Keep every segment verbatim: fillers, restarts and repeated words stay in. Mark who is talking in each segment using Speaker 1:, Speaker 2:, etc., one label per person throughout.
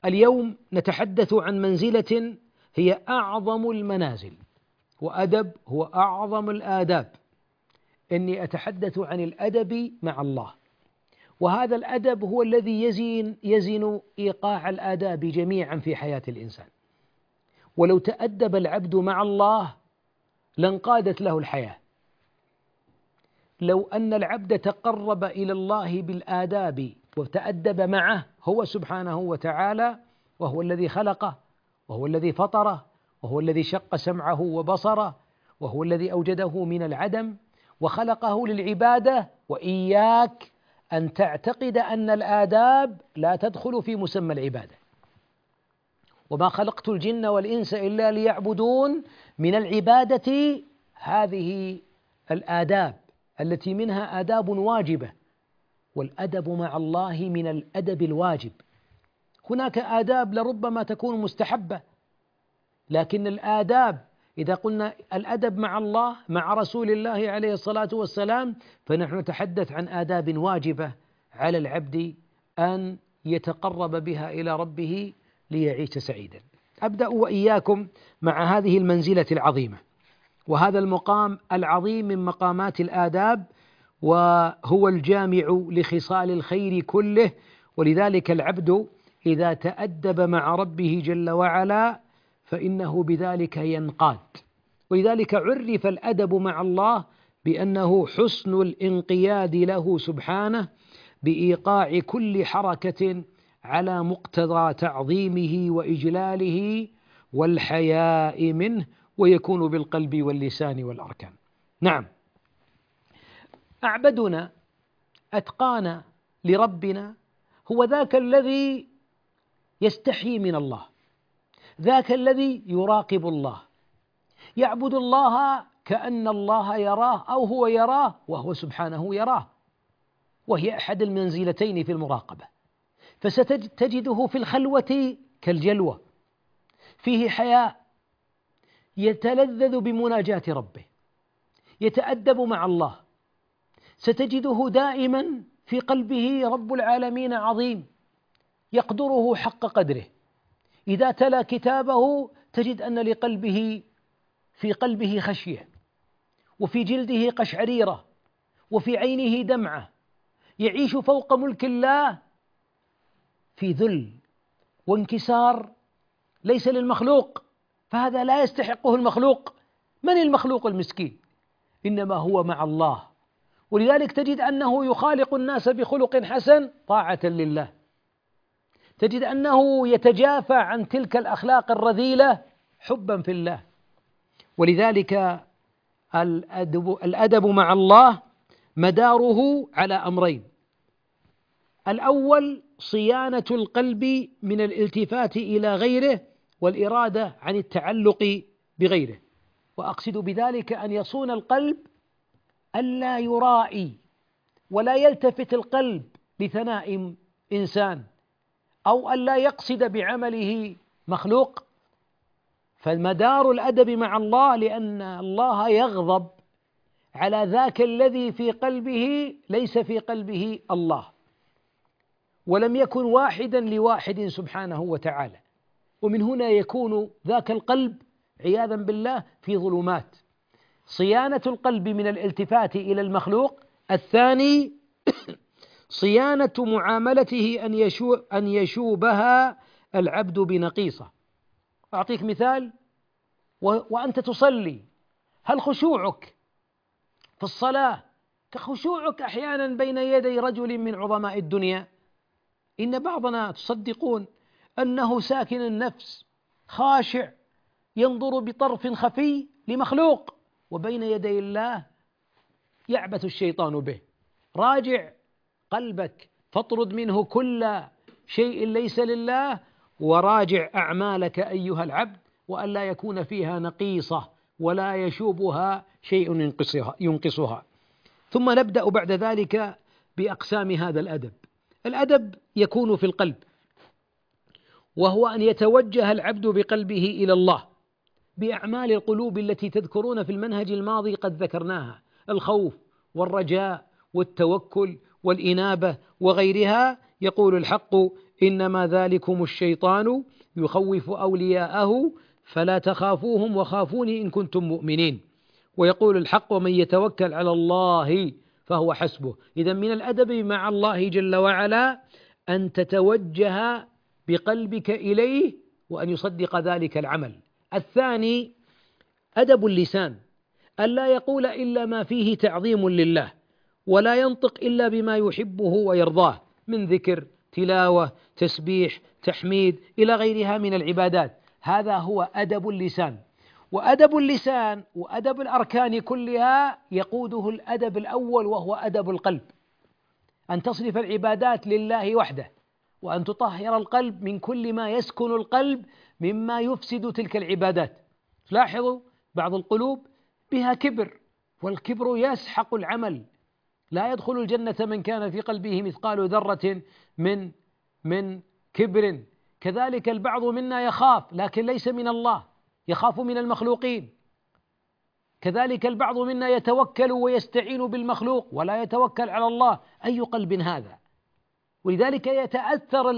Speaker 1: اليوم نتحدث عن منزلة هي أعظم المنازل، وأدب هو أعظم الآداب. إني أتحدث عن الأدب مع الله، وهذا الأدب هو الذي يزين يزن إيقاع الآداب جميعا في حياة الإنسان. ولو تأدب العبد مع الله لانقادت له الحياة. لو أن العبد تقرب إلى الله بالآداب وتأدب معه هو سبحانه وتعالى، وهو الذي خلقه، وهو الذي فطره، وهو الذي شق سمعه وبصره، وهو الذي أوجده من العدم وخلقه للعبادة. وإياك أن تعتقد أن الآداب لا تدخل في مسمى العبادة. وما خلقت الجن والإنس إلا ليعبدون، من العبادة هذه الآداب التي منها آداب واجبة، والأدب مع الله من الأدب الواجب. هناك آداب لربما تكون مستحبة، لكن الآداب إذا قلنا الأدب مع الله مع رسول الله عليه الصلاة والسلام، فنحن نتحدث عن آداب واجبة على العبد أن يتقرب بها إلى ربه ليعيش سعيدا. أبدأ وإياكم مع هذه المنزلة العظيمة وهذا المقام العظيم من مقامات الآداب، وهو الجامع لخصال الخير كله. ولذلك العبد إذا تأدب مع ربه جل وعلا فإنه بذلك ينقاد. ولذلك عرف الأدب مع الله بأنه حسن الانقياد له سبحانه بإيقاع كل حركة على مقتضى تعظيمه وإجلاله والحياء منه، ويكون بالقلب واللسان والأركان. نعم، أعبدنا أتقانا لربنا هو ذاك الذي يستحيي من الله، ذاك الذي يراقب الله، يعبد الله كأن الله يراه أو هو يراه وهو سبحانه يراه، وهي أحد المنزلتين في المراقبة. فستجده في الخلوة كالجلوة، فيه حياء، يتلذذ بمناجاة ربه، يتأدب مع الله. ستجده دائما في قلبه رب العالمين عظيم يقدره حق قدره. إذا تلا كتابه تجد أن لقلبه في قلبه خشية، وفي جلده قشعريرة، وفي عينه دمعة، يعيش فوق ملك الله في ذل وانكسار ليس للمخلوق، فهذا لا يستحقه المخلوق. من المخلوق المسكين؟ إنما هو مع الله. ولذلك تجد أنه يخالق الناس بخلق حسن طاعة لله، تجد أنه يتجافى عن تلك الأخلاق الرذيلة حبا في الله. ولذلك الأدب, الأدب مع الله مداره على أمرين: الأول صيانة القلب من الالتفات إلى غيره والإرادة عن التعلق بغيره. وأقصد بذلك أن يصون القلب ألا يرائي، ولا يلتفت القلب لثناء إنسان، أو ألا يقصد بعمله مخلوق. فالمدار الأدب مع الله لأن الله يغضب على ذاك الذي في قلبه ليس في قلبه الله، ولم يكن واحدا لواحد سبحانه وتعالى. ومن هنا يكون ذاك القلب عياذا بالله في ظلمات. صيانة القلب من الالتفات إلى المخلوق. الثاني صيانة معاملته أن يشو أن يشوبها العبد بنقيصة. أعطيك مثال: وأنت تصلي، هل خشوعك في الصلاة كخشوعك أحيانا بين يدي رجل من عظماء الدنيا؟ إن بعضنا تصدقون أنه ساكن النفس خاشع ينظر بطرف خفي لمخلوق، وبين يدي الله يعبث الشيطان به. راجع قلبك فاطرد منه كل شيء ليس لله، وراجع أعمالك أيها العبد، وألا يكون فيها نقيصة ولا يشوبها شيء ينقصها, ينقصها. ثم نبدأ بعد ذلك بأقسام هذا الأدب. الأدب يكون في القلب، وهو أن يتوجه العبد بقلبه إلى الله بأعمال القلوب التي تذكرون في المنهج الماضي قد ذكرناها: الخوف والرجاء والتوكل والإنابة وغيرها. يقول الحق: إنما ذلكم الشيطان يخوف أولياءه فلا تخافوهم وخافوني إن كنتم مؤمنين. ويقول الحق ومن يتوكل على الله فهو حسبه. إذا من الأدب مع الله جل وعلا أن تتوجه بقلبك إليه وأن يصدق ذلك العمل. الثاني أدب اللسان، ألا يقول إلا ما فيه تعظيم لله، ولا ينطق إلا بما يحبه ويرضاه من ذكر، تلاوة، تسبيح، تحميد إلى غيرها من العبادات. هذا هو أدب اللسان. وأدب اللسان وأدب الأركان كلها يقوده الأدب الأول وهو أدب القلب، أن تصرف العبادات لله وحده، وأن تطهر القلب من كل ما يسكن القلب مما يفسد تلك العبادات. لاحظوا بعض القلوب بها كبر، والكبر يسحق العمل، لا يدخل الجنة من كان في قلبه مثقال ذرة من من كبر. كذلك البعض منا يخاف لكن ليس من الله، يخاف من المخلوقين. كذلك البعض منا يتوكل ويستعين بالمخلوق ولا يتوكل على الله. أي قلب هذا؟ ولذلك يتأثر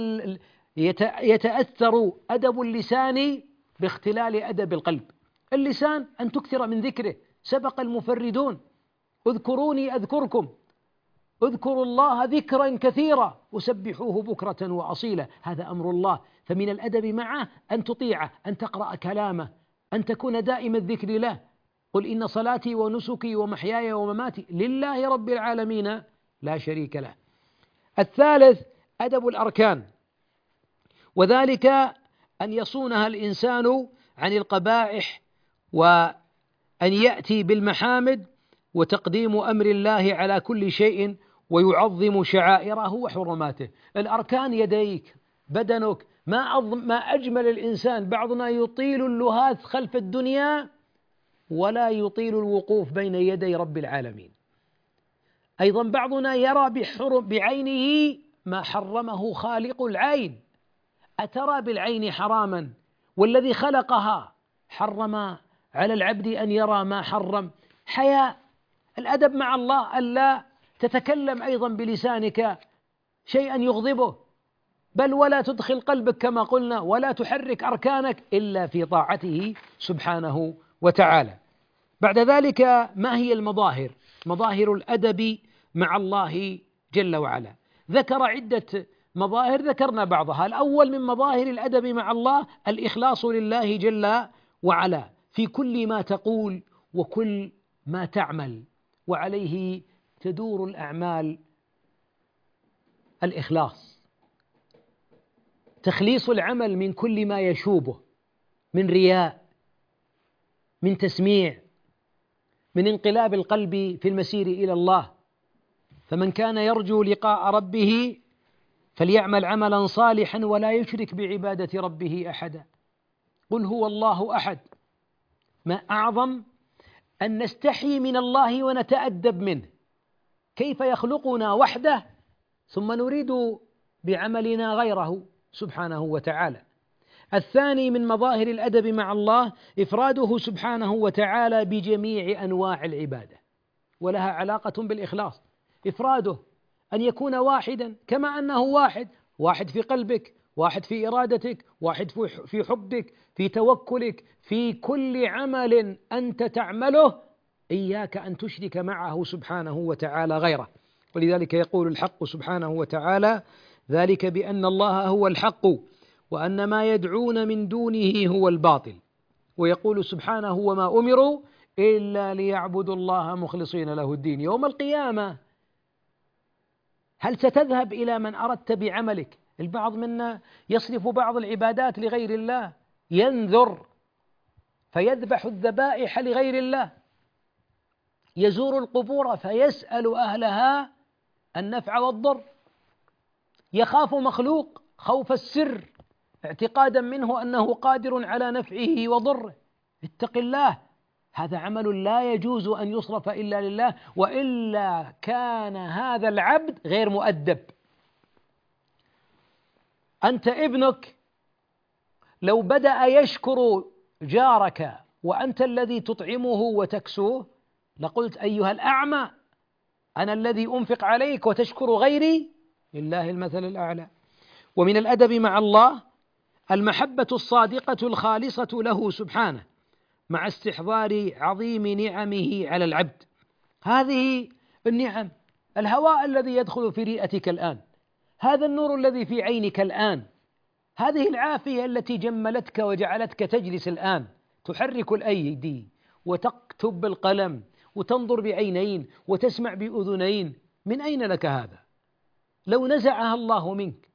Speaker 1: يتأثر أدب اللسان باختلال أدب القلب. اللسان أن تكثر من ذكره، سبق المفردون: اذكروني أذكركم، اذكروا الله ذكرا كثيرا وسبحوه بكرة وأصيلا. هذا أمر الله، فمن الأدب معه أن تطيعه، أن تقرأ كلامه، أن تكون دائم الذكر له. قل إن صلاتي ونسكي ومحياي ومماتي لله رب العالمين لا شريك له. الثالث أدب الأركان، وذلك أن يصونها الإنسان عن القبائح، وأن يأتي بالمحامد وتقديم أمر الله على كل شيء، ويعظم شعائره وحرماته. الأركان يديك، بدنك، ما ما أجمل الإنسان. بعضنا يطيل اللهاث خلف الدنيا ولا يطيل الوقوف بين يدي رب العالمين. أيضا بعضنا يرى بحرم بعينه ما حرمه خالق العين. أترى بالعين حراما والذي خلقها حرم على العبد أن يرى ما حرم؟ حياء. الأدب مع الله ألا تتكلم أيضا بلسانك شيئا يغضبه، بل ولا تدخل قلبك كما قلنا، ولا تحرك أركانك إلا في طاعته سبحانه وتعالى. بعد ذلك ما هي المظاهر؟ مظاهر الأدب مع الله جل وعلا. ذكر عدة مظاهر ذكرنا بعضها. الأول من مظاهر الأدب مع الله الإخلاص لله جل وعلا في كل ما تقول وكل ما تعمل، وعليه تدور الأعمال. الإخلاص تخليص العمل من كل ما يشوبه من رياء، من تسميع، من انقلاب القلب في المسير إلى الله. فمن كان يرجو لقاء ربه فليعمل عملا صالحا ولا يشرك بعبادة ربه أحدا. قل هو الله أحد. ما أعظم أن نستحي من الله ونتأدب منه. كيف يخلقنا وحده ثم نريد بعملنا غيره سبحانه وتعالى. الثاني من مظاهر الأدب مع الله إفراده سبحانه وتعالى بجميع أنواع العبادة، ولها علاقة بالإخلاص. إفراده أن يكون واحدا كما أنه واحد، واحد في قلبك، واحد في إرادتك، واحد في حبك، في توكلك، في كل عمل أنت تعمله إياك أن تشرك معه سبحانه وتعالى غيره. ولذلك يقول الحق سبحانه وتعالى: ذلك بأن الله هو الحق وأن ما يدعون من دونه هو الباطل. ويقول سبحانه: وما أمروا إلا ليعبدوا الله مخلصين له الدين. يوم القيامة هل ستذهب إلى من أردت بعملك؟ البعض منا يصرف بعض العبادات لغير الله، ينذر فيذبح الذبائح لغير الله، يزور القبور فيسأل أهلها النفع والضر، يخاف مخلوق خوف السر اعتقادا منه أنه قادر على نفعه وضره. اتق الله، هذا عمل لا يجوز أن يصرف إلا لله، وإلا كان هذا العبد غير مؤدب. أنت ابنك لو بدأ يشكر جارك وأنت الذي تطعمه وتكسوه لقلت: أيها الأعمى، أنا الذي أنفق عليك وتشكر غيري؟ لله المثل الأعلى. ومن الأدب مع الله المحبة الصادقة الخالصة له سبحانه مع استحضار عظيم نعمه على العبد. هذه النعم، الهواء الذي يدخل في رئتك الآن، هذا النور الذي في عينك الآن، هذه العافية التي جملتك وجعلتك تجلس الآن تحرك الأيدي وتكتب بالقلم وتنظر بعينين وتسمع بأذنين، من أين لك هذا؟ لو نزعها الله منك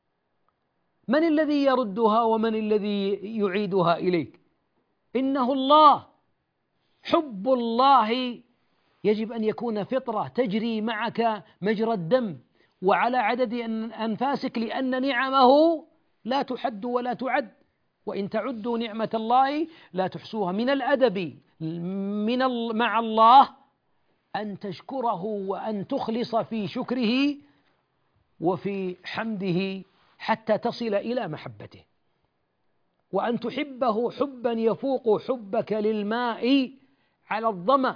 Speaker 1: من الذي يردها ومن الذي يعيدها إليك؟ إنه الله. حب الله يجب أن يكون فطرة تجري معك مجرى الدم وعلى عدد أنفاسك، لأن نعمه لا تحد ولا تعد، وإن تعدوا نعمة الله لا تحصوها. من الأدب من مع الله أن تشكره وأن تخلص في شكره وفي حمده حتى تصل إلى محبته، وأن تحبه حبا يفوق حبك للماء على الظمأ.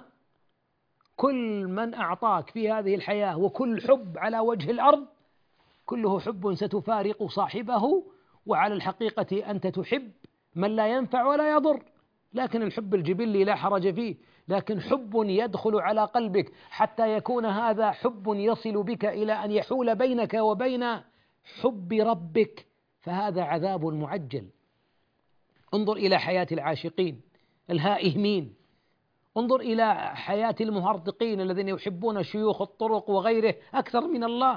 Speaker 1: كل من أعطاك في هذه الحياة وكل حب على وجه الأرض كله حب ستفارق صاحبه، وعلى الحقيقة أنت تحب من لا ينفع ولا يضر، لكن الحب الجبلي لا حرج فيه، لكن حب يدخل على قلبك حتى يكون هذا حب يصل بك إلى أن يحول بينك وبين حب ربك، فهذا عذاب معجل. انظر إلى حياة العاشقين الهائمين، انظر إلى حياة المهرطقين الذين يحبون شيوخ الطرق وغيره أكثر من الله.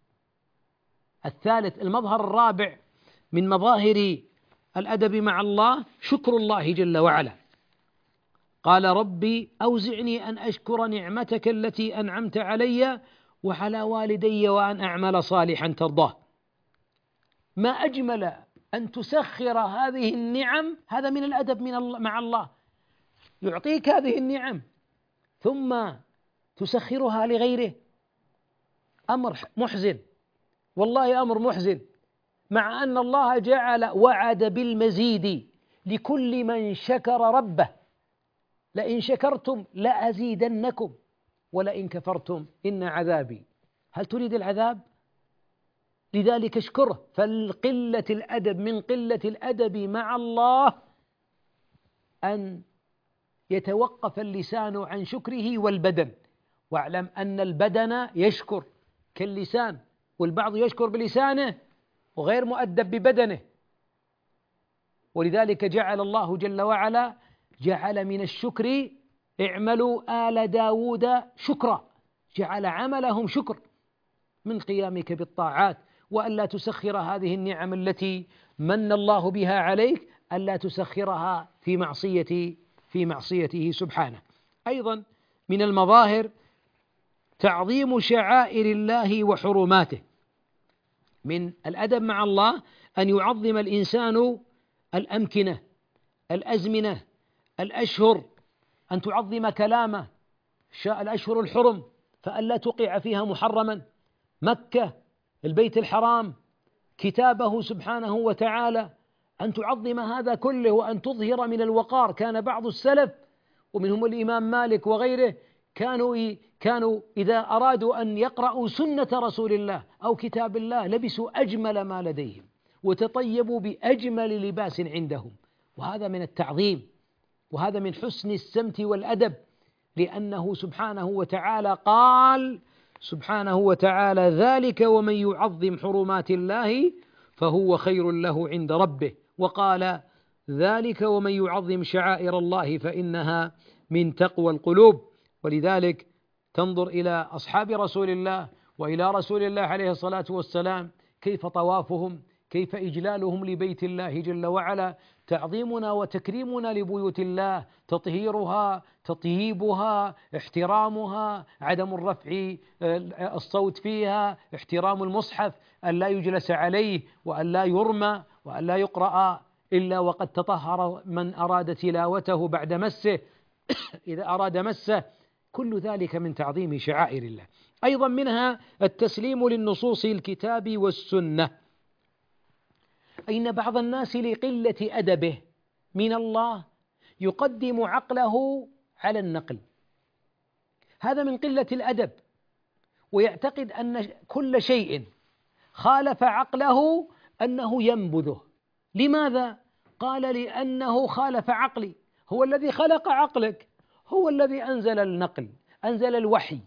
Speaker 1: الثالث، المظهر الرابع من مظاهر الأدب مع الله شكر الله جل وعلا. قال ربي أوزعني أن أشكر نعمتك التي أنعمت علي وعلى والدي وأن أعمل صالحا ترضاه. ما أجمل أن تسخر هذه النعم، هذا من الأدب من الله مع الله. يعطيك هذه النعم ثم تسخرها لغيره، أمر محزن، والله أمر محزن، مع أن الله جعل وعد بالمزيد لكل من شكر ربه، لئن شكرتم لأزيدنكم ولئن كفرتم إن عذابي. هل تريد العذاب؟ لذلك اشكره. فالقلة الأدب من قلة الأدب مع الله أن يتوقف اللسان عن شكره والبدن، واعلم أن البدن يشكر كاللسان، والبعض يشكر بلسانه وغير مؤدب ببدنه. ولذلك جعل الله جل وعلا جعل من الشكر اعملوا آل داود شكرا، جعل عملهم شكر من قيامك بالطاعات، وألا تسخر هذه النعم التي من الله بها عليك ألا تسخرها في معصية في معصيته سبحانه. أيضا من المظاهر تعظيم شعائر الله وحرماته. من الأدب مع الله أن يعظم الإنسان الأمكنة، الأزمنة، الأشهر، أن تعظم كلامه، الأشهر الحرم فألا تقع فيها محرما، مكة، البيت الحرام، كتابه سبحانه وتعالى، أن تعظم هذا كله وأن تظهر من الوقار. كان بعض السلف ومنهم الإمام مالك وغيره كانوا كانوا إذا أرادوا أن يقرأوا سنة رسول الله أو كتاب الله لبسوا أجمل ما لديهم وتطيبوا بأجمل لباس عندهم، وهذا من التعظيم، وهذا من حسن السمت والأدب، لأنه سبحانه وتعالى قال سبحانه وتعالى ذلك ومن يعظم حرمات الله فهو خير له عند ربه، وقال ذلك ومن يعظم شعائر الله فإنها من تقوى القلوب. ولذلك تنظر إلى أصحاب رسول الله وإلى رسول الله عليه الصلاة والسلام كيف طوافهم، كيف إجلالهم لبيت الله جل وعلا، تعظيمنا وتكريمنا لبيوت الله، تطهيرها، تطييبها، احترامها، عدم الرفع الصوت فيها، احترام المصحف، أن لا يجلس عليه وأن لا يرمى وأن لا يقرأ إلا وقد تطهر من أراد تلاوته بعد مسه إذا أراد مسه، كل ذلك من تعظيم شعائر الله. أيضا منها التسليم للنصوص الكتاب والسنة. أين بعض الناس لقلة أدبه من الله يقدم عقله على النقل، هذا من قلة الأدب، ويعتقد أن كل شيء خالف عقله أنه ينبذه. لماذا؟ قال لأنه خالف عقلي. هو الذي خلق عقلك، هو الذي أنزل النقل، أنزل الوحي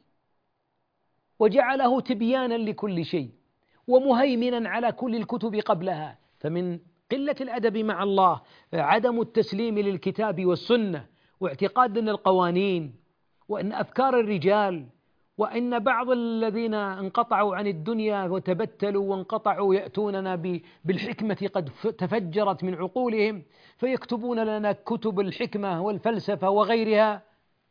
Speaker 1: وجعله تبيانا لكل شيء ومهيمنا على كل الكتب قبلها. فمن قلة الأدب مع الله عدم التسليم للكتاب والسنة، واعتقاد أن القوانين وأن أفكار الرجال وأن بعض الذين انقطعوا عن الدنيا وتبتلوا وانقطعوا يأتوننا بالحكمة قد تفجرت من عقولهم فيكتبون لنا كتب الحكمة والفلسفة وغيرها.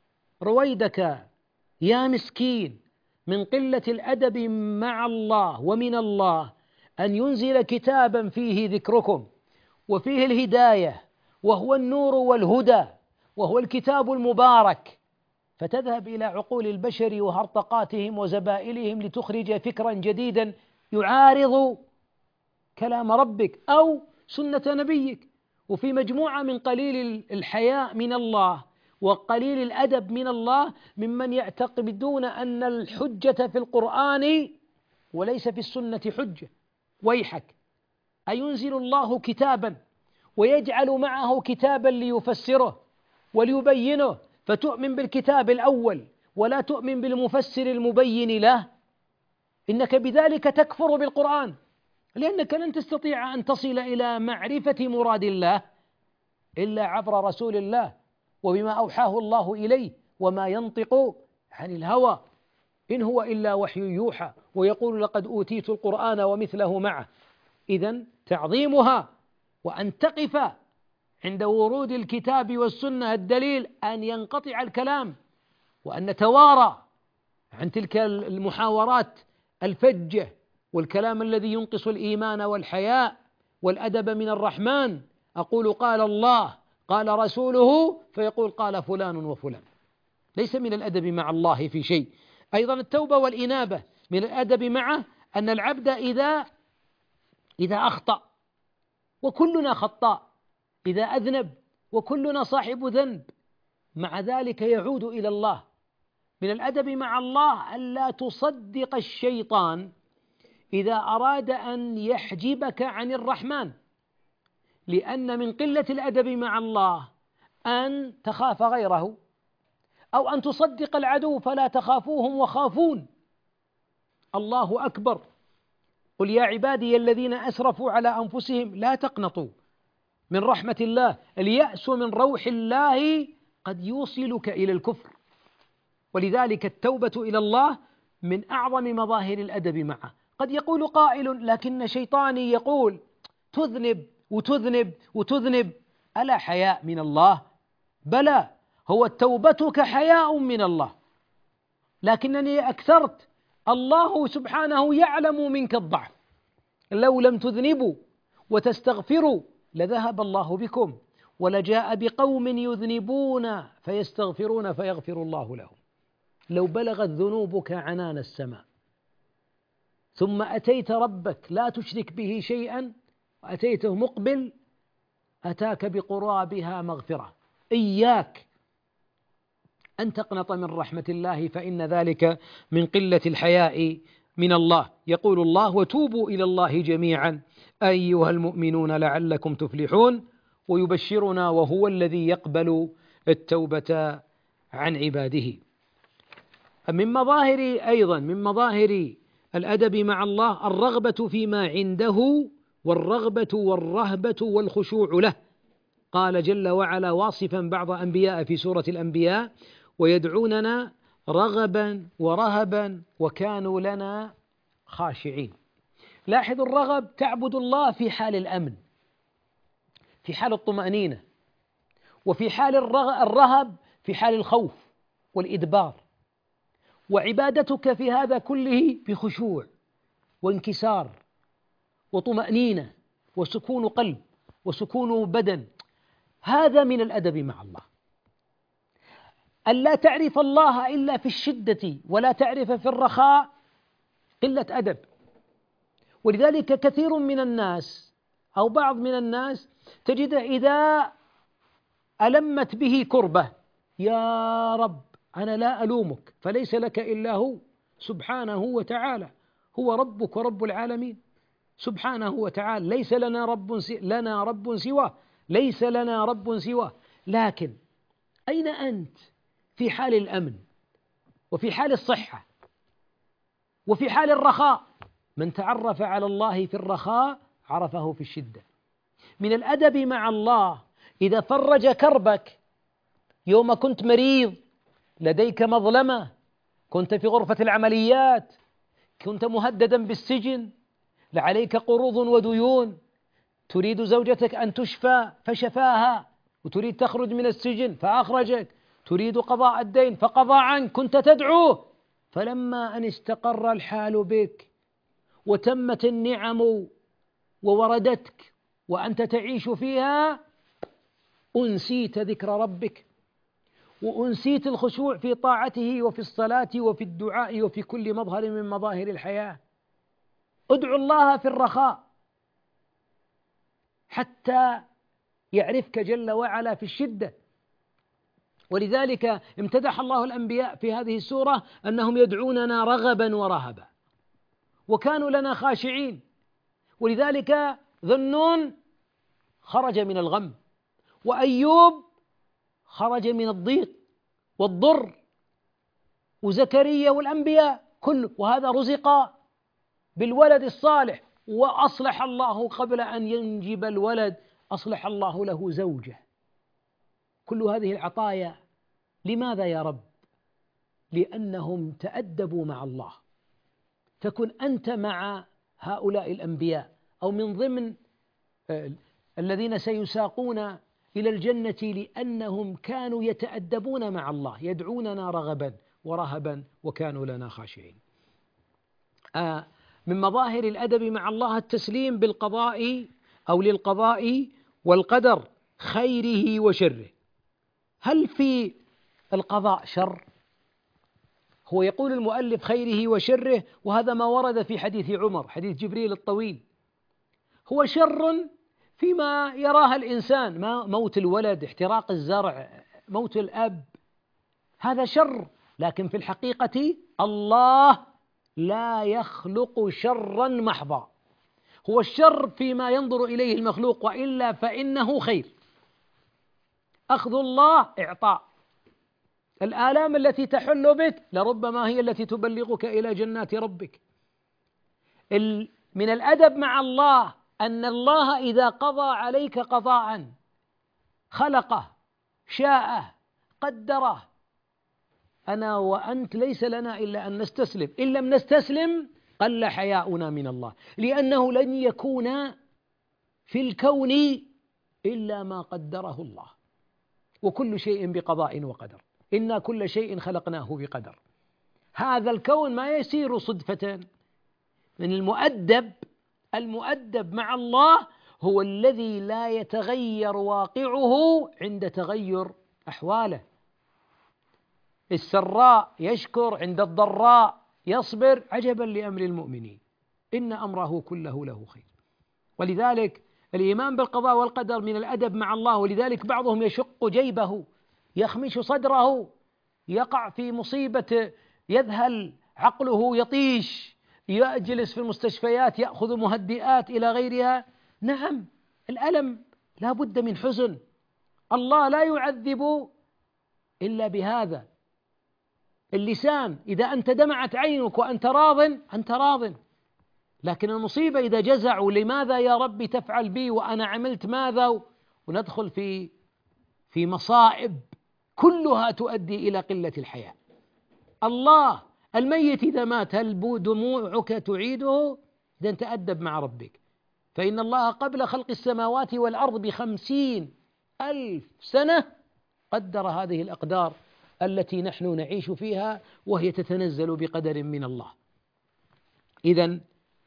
Speaker 1: رويدك يا مسكين، من قلة الأدب مع الله ومن الله أن ينزل كتابا فيه ذكركم وفيه الهداية وهو النور والهدى وهو الكتاب المبارك، فتذهب إلى عقول البشر وهرطقاتهم وزبائلهم لتخرج فكرا جديدا يعارض كلام ربك أو سنة نبيك. وفي مجموعة من قليل الحياء من الله وقليل الأدب من الله ممن يعتقدون أن الحجة في القرآن وليس في السنة حجة. ويحك، أينزل الله كتابا ويجعل معه كتابا ليفسره وليبينه فتؤمن بالكتاب الأول ولا تؤمن بالمفسر المبين له؟ إنك بذلك تكفر بالقرآن، لأنك لن تستطيع أن تصل إلى معرفة مراد الله إلا عبر رسول الله وبما أوحاه الله إليه، وما ينطق عن الهوى إن هو إلا وحي يوحى، ويقول لقد أوتيت القرآن ومثله معه. إذن تعظيمها وأن تقف عند ورود الكتاب والسنة الدليل أن ينقطع الكلام وأن نتوارى عن تلك المحاورات الفجة والكلام الذي ينقص الإيمان والحياء والأدب من الرحمن. أقول قال الله قال رسوله فيقول قال فلان وفلان، ليس من الأدب مع الله في شيء. أيضا التوبة والإنابة من الأدب معه أن العبد إذا إذا أخطأ، وكلنا خطاء، إذا أذنب وكلنا صاحب ذنب، مع ذلك يعود إلى الله. من الأدب مع الله ألا تصدق الشيطان إذا أراد أن يحجبك عن الرحمن، لأن من قلة الأدب مع الله أن تخاف غيره أو أن تصدق العدو فلا تخافوهم وخافون. الله أكبر. قل يا عبادي الذين أسرفوا على أنفسهم لا تقنطوا من رحمة الله، اليأس من روح الله قد يوصلك إلى الكفر. ولذلك التوبة إلى الله من أعظم مظاهر الأدب معه. قد يقول قائل لكن شيطاني يقول تذنب وتذنب وتذنب، ألا حياء من الله؟ بلى، هو توبتك حياء من الله، لكنني أكثرت. الله سبحانه يعلم منك الضعف، لو لم تذنبوا وتستغفروا لذهب الله بكم ولجاء بقوم يذنبون فيستغفرون فيغفر الله لهم. لو بلغت ذنوبك عنان السماء ثم أتيت ربك لا تشرك به شيئا وأتيته مقبل أتاك بقرابها مغفرة. إياك أن تقنط من رحمة الله، فإن ذلك من قلة الحياء من الله. يقول الله وتوبوا إلى الله جميعا أيها المؤمنون لعلكم تفلحون، ويبشرنا وهو الذي يقبل التوبة عن عباده. من مظاهر أيضا من مظاهر الأدب مع الله الرغبة فيما عنده والرغبة والرهبة والخشوع له. قال جل وعلا واصفا بعض أنبياء في سورة الأنبياء ويدعوننا رغبا ورهبا وكانوا لنا خاشعين. لاحظ الرغب تعبد الله في حال الأمن، في حال الطمأنينة، وفي حال الرهب في حال الخوف والإدبار، وعبادتك في هذا كله بخشوع وانكسار وطمأنينة وسكون قلب وسكون بدن. هذا من الأدب مع الله. ألا تعرف الله إلا في الشدة ولا تعرف في الرخاء قلة أدب. ولذلك كثير من الناس أو بعض من الناس تجد إذا ألمت به كربة يا رب أنا لا ألومك فليس لك إلا هو سبحانه وتعالى، هو ربك ورب العالمين. سبحانه وتعالى، ليس لنا رب لنا رب سواه، ليس لنا رب سواه. لكن أين أنت في حال الأمن وفي حال الصحة وفي حال الرخاء؟ من تعرف على الله في الرخاء عرفه في الشدة. من الأدب مع الله إذا فرج كربك يوم كنت مريض، لديك مظلمة، كنت في غرفة العمليات، كنت مهددا بالسجن، لعليك قروض وديون، تريد زوجتك أن تشفى فشفاها، وتريد تخرج من السجن فأخرجك، تريد قضاء الدين فقضى عنك، كنت تدعوه. فلما أن استقر الحال بك وتمت النعم ووردتك وأنت تعيش فيها، أنسيت ذكر ربك، وأنسيت الخشوع في طاعته وفي الصلاة وفي الدعاء وفي كل مظهر من مظاهر الحياة. ادعو الله في الرخاء حتى يعرفك جل وعلا في الشدة. ولذلك امتدح الله الأنبياء في هذه السورة أنهم يدعوننا رغبا ورهبا، وكانوا لنا خاشعين. ولذلك ذنون خرج من الغم، وأيوب خرج من الضيق والضر، وزكريا والأنبياء كل وهذا رزق بالولد الصالح، وأصلح الله قبل أن ينجب الولد أصلح الله له زوجه. كل هذه العطايا لماذا يا رب؟ لأنهم تأدبوا مع الله. تكن أنت مع هؤلاء الأنبياء أو من ضمن الذين سيساقون إلى الجنة، لأنهم كانوا يتأدبون مع الله، يدعوننا رغبا ورهبا وكانوا لنا خاشعين. آه من مظاهر الأدب مع الله التسليم بالقضاء أو للقضاء والقدر خيره وشره. هل في القضاء شر؟ هو يقول المؤلف خيره وشره، وهذا ما ورد في حديث عمر، حديث جبريل الطويل. هو شر فيما يراها الإنسان، ما موت الولد، احتراق الزرع، موت الأب، هذا شر. لكن في الحقيقة الله لا يخلق شرا محضا، هو الشر فيما ينظر إليه المخلوق، وإلا فإنه خير. أخذ الله إعطاء، الآلام التي تحل بك لربما هي التي تبلغك إلى جنات ربك. من الأدب مع الله أن الله إذا قضى عليك قضاء خلقه شاءه قدره، أنا وأنت ليس لنا إلا أن نستسلم. إن لم نستسلم قل حياؤنا من الله، لأنه لن يكون في الكون إلا ما قدره الله، وكل شيء بقضاء وقدر، إنا كل شيء خلقناه بقدر. هذا الكون ما يسير صدفة. من المؤدب المؤدب مع الله هو الذي لا يتغير واقعه عند تغير أحواله. السراء يشكر، عند الضراء يصبر. عجبا لأمر المؤمنين إن أمره كله له خير. ولذلك الإيمان بالقضاء والقدر من الأدب مع الله. ولذلك بعضهم يشق جيبه، يخمش صدره، يقع في مصيبة، يذهل عقله، يطيش، يجلس في المستشفيات يأخذ مهدئات إلى غيرها. نعم، الألم لا بد من حزن، الله لا يعذب إلا بهذا. اللسان إذا أنت دمعت عينك وأنت راض أنت راض، لكن المصيبة إذا جزعوا لماذا يا رب تفعل بي وأنا عملت ماذا، وندخل في في مصائب كلها تؤدي إلى قلة الحياة. الله الميت إذا مات هل دموعك تعيده؟ إذا تأدب مع ربك. فإن الله قبل خلق السماوات والأرض بخمسين ألف سنة قدر هذه الأقدار التي نحن نعيش فيها، وهي تتنزل بقدر من الله. إذن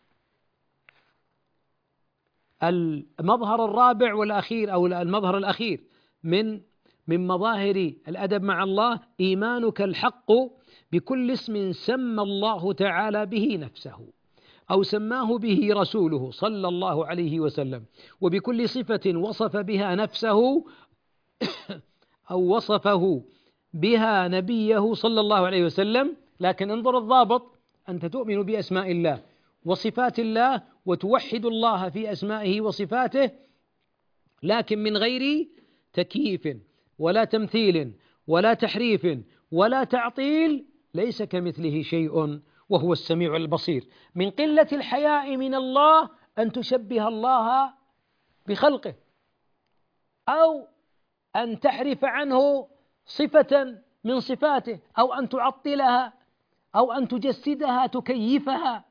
Speaker 1: المظهر الرابع والأخير أو المظهر الأخير من من مظاهر الأدب مع الله إيمانك الحق بكل اسم سمى الله تعالى به نفسه أو سماه به رسوله صلى الله عليه وسلم، وبكل صفة وصف بها نفسه أو وصفه بها نبيه صلى الله عليه وسلم. لكن انظر الضابط، أنت تؤمن بأسماء الله وصفات الله وتوحد الله في أسمائه وصفاته، لكن من غير تكييف ولا تمثيل ولا تحريف ولا تعطيل، ليس كمثله شيء وهو السميع البصير. من قلة الحياء من الله أن تشبه الله بخلقه، أو أن تحرف عنه صفة من صفاته، أو أن تعطلها، أو أن تجسدها تكيفها.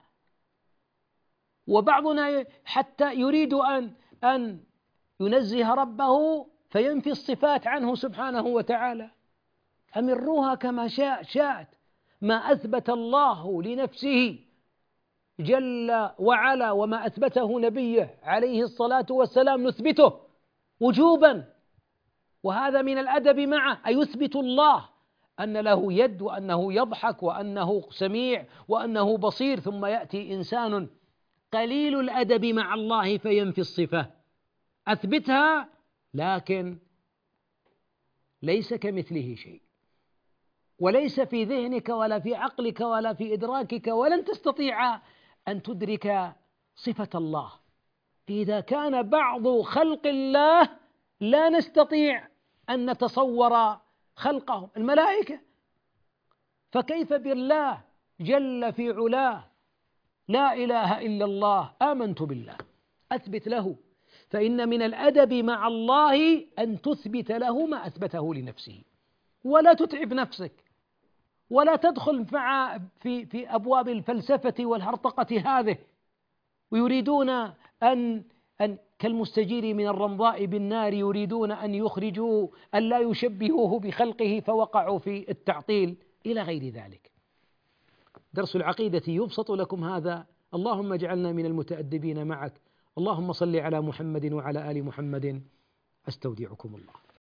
Speaker 1: وبعضنا حتى يريد أن أن ينزه ربه فينفي الصفات عنه سبحانه وتعالى. أمروها كما شاء شاءت، ما أثبت الله لنفسه جل وعلا وما أثبته نبيه عليه الصلاة والسلام نثبته وجوبا، وهذا من الأدب معه، أي يثبت الله أن له يد وأنه يضحك وأنه سميع وأنه بصير، ثم يأتي إنسان قليل الأدب مع الله فينفي الصفة. أثبتها، لكن ليس كمثله شيء، وليس في ذهنك ولا في عقلك ولا في إدراكك، ولن تستطيع أن تدرك صفة الله. إذا كان بعض خلق الله لا نستطيع أن نتصور خلقهم، الملائكة، فكيف بالله جل في علاه؟ لا إله إلا الله، آمنت بالله، أثبت له. فإن من الأدب مع الله أن تثبت له ما أثبته لنفسه، ولا تتعب نفسك، ولا تدخل مع في في أبواب الفلسفة والهرطقة هذه، ويريدون أن أن كالمستجير من الرمضاء بالنار، يريدون أن يخرجوا أن لا يشبهوه بخلقه فوقعوا في التعطيل إلى غير ذلك. درس العقيدة يبسط لكم هذا. اللهم اجعلنا من المتأدبين معك. اللهم صل على محمد وعلى آل محمد. أستودعكم الله.